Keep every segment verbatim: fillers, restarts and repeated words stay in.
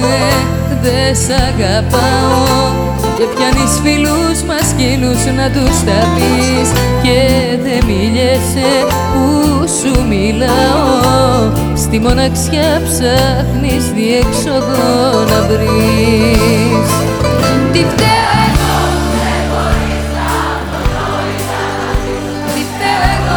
λένε δε σ' αγαπάω και πιάνεις φίλους μασκίνους να τους τα πεις και δε μιλιέσαι που σου μιλάω, στη μοναξιά ψάχνεις διέξοδο να βρεις. Τι φταίω εγώ, δεν μπορείς να το νοηθείς. Τι φταίω εγώ,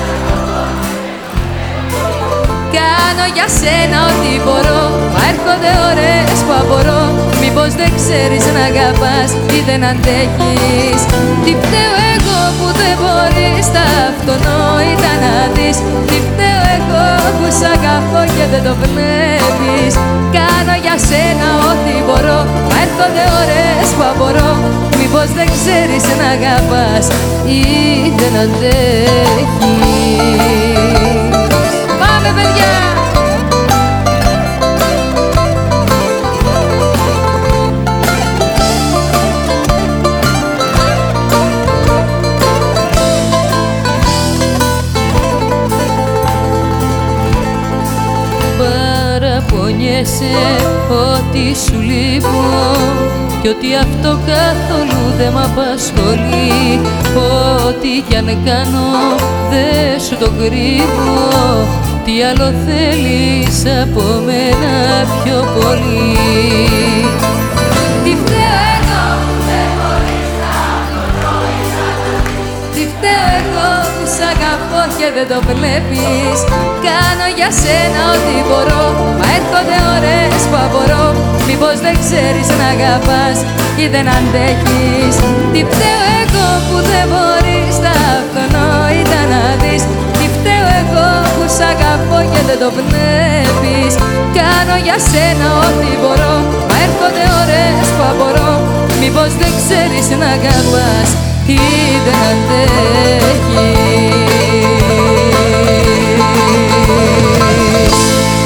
κάνω για σένα ό,τι μπορώ, μα έρχονται ώρες που απορώ, μήπως δεν ξέρεις να αγαπάς ή δεν αντέχεις. Τι φταίω εγώ που δεν μπορείς τα αυτονόητα να δεις. Τι φταίω εγώ που σ' αγαπώ και δεν το βλέπεις. Κάνω για σένα ό,τι μπορώ, μα έρχονται ώρες που απορώ, μήπως δεν ξέρεις να αγαπάς ή δεν αντέχεις. Πάμε παιδιά! Παραπονιέσαι ότι σου λείπω κι ότι αυτό καθόλου δεν μ' απασχολεί. Ό,τι κι αν κάνω δεν σου το κρύβω, τι άλλο θέλεις από μένα πιο πολύ. Τι φταίω εγώ που δεν μπορείς να το νοηθείς. Τι φταίω εγώ που σ' αγαπώ και δεν το βλέπεις. Κάνω για σένα ό,τι μπορώ, μα έρχονται ώρες που απορώ, μήπως δεν ξέρεις να αγαπάς ή δεν αντέχεις. Τι φταίω εγώ που δεν μπορείς τα αυτονόητα να δεις. Τι φταίω εγώ που σ' αγαπώ και δεν το βλέπεις. Κάνω για σένα ό,τι μπορώ, μα έρχονται ώρες που απορώ, μήπως δεν ξέρεις να αγαπάς ή δεν αντέχεις.